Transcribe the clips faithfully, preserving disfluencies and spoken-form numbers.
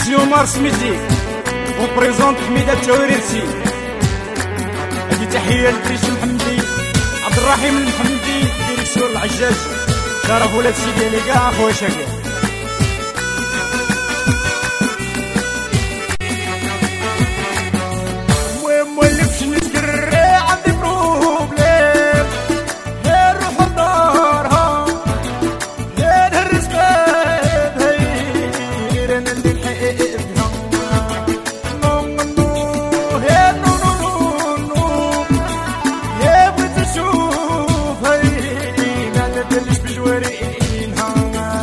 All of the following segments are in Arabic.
عمر سميتي وبريزونت حميدة التويريرسي. هذه تحية لدريس محمدي عبد الرحيم المحمدي ديريكسيون العجاج. شرف ولاد سيدي لي كاع خويا شاكر. المهم ولفش نتكرر عندي بروبليم، غير روح لدارها غير هرس باب غير انا اللي نحبها. نو نو هي نو نو نو يا بغيت نشوف هي ما ندلش بجوارينها.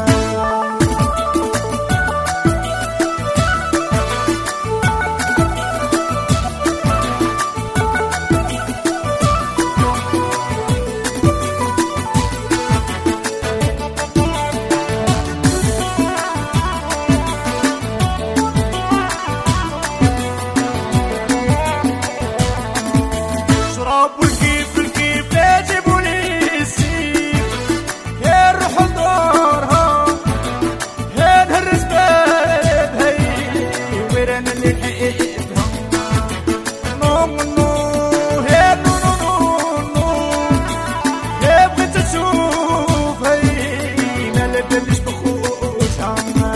شراب والكيف الكيف لا جيبولي السيف، يا نروح لدارها يا نهرس باب هي وين انا اللي نحبها. نو نو يا نو نو نو يا بغيت نشوف هي ما ندلش بخوتها.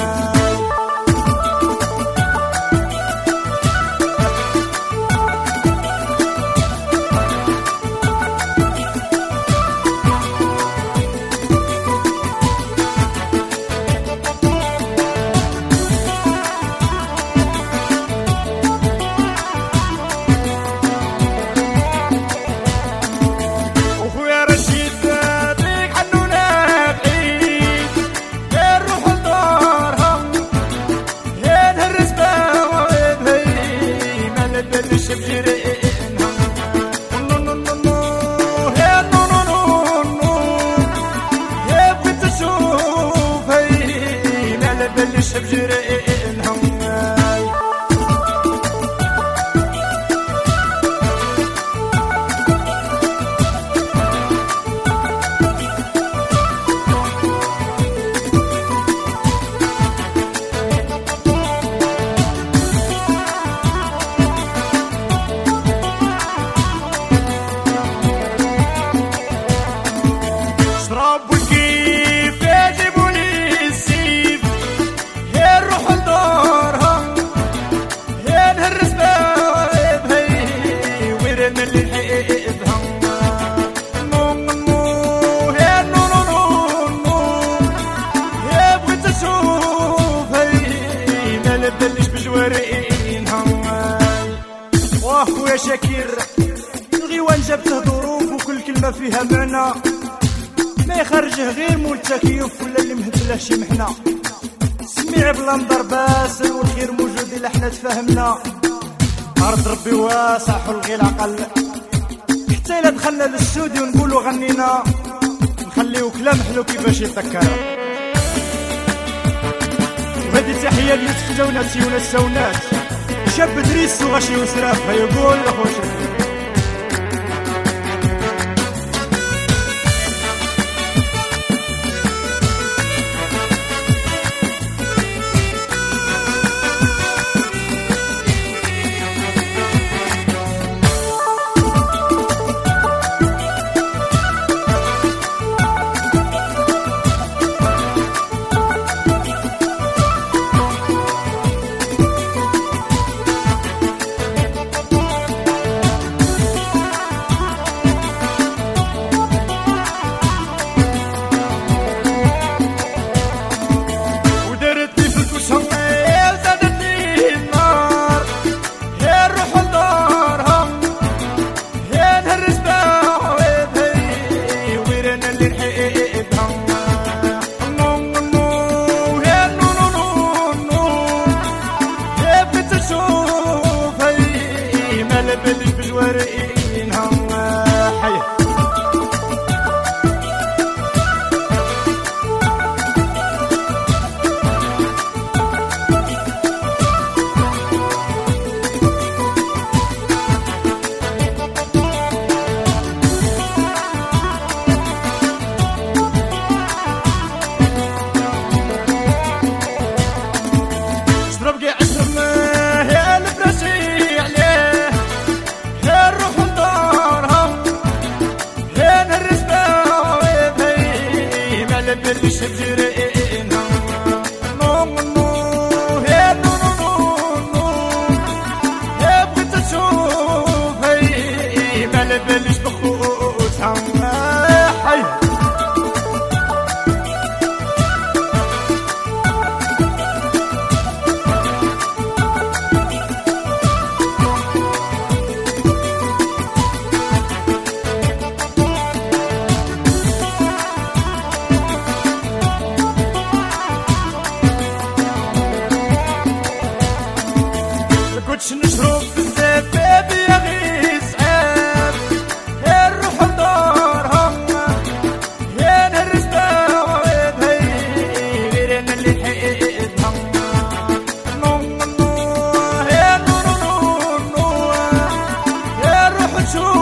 وخويا رشيد بيك حنونا بعيد، يا نروح لدارها يا نهرس باب هي ما ندلش بجرينها. نو نو نو نو يا نو نو نو نو يا بغيت نشوف هي ما ندلش بجرينها. شراب والكيف يا جيبولي السيف، يا نروح لدارها يا نهرس باب هي وين انا اللي نحبها. نو نو يا نو نو نو يا بغيت نشوف هي ما ندلش بجوارينها. واه خويا شاكر الغيوان جابته ظروف وكل كلمة فيها معنى، ما يخرجه غير مول التكيف ولا اللي مهبله شي محنة. سميع بلا نضر باسل والخير موجود الا حنا تفاهمنا. ارض ربي واسع حلغي العقل، حتى الا دخلنا للاستوديو نقولوا غنينا نخليو كلام حلو كيفاش يتذكر. وهذه تحيه ليوسف جوناتي ونساونات شاب دريس وغشي وسراف يقول اخويا اللي شجرينا نو نو هي نو نو نو هي بغيت تشوف هي ما على باليش بخوتها حي كنتش نشرب بزاف بابي يا غي صعاب يا نروح لدارها يا نهرس بوابها غير انا اللي لحقتها نو نو يا نو نو نو يا نروح نشوف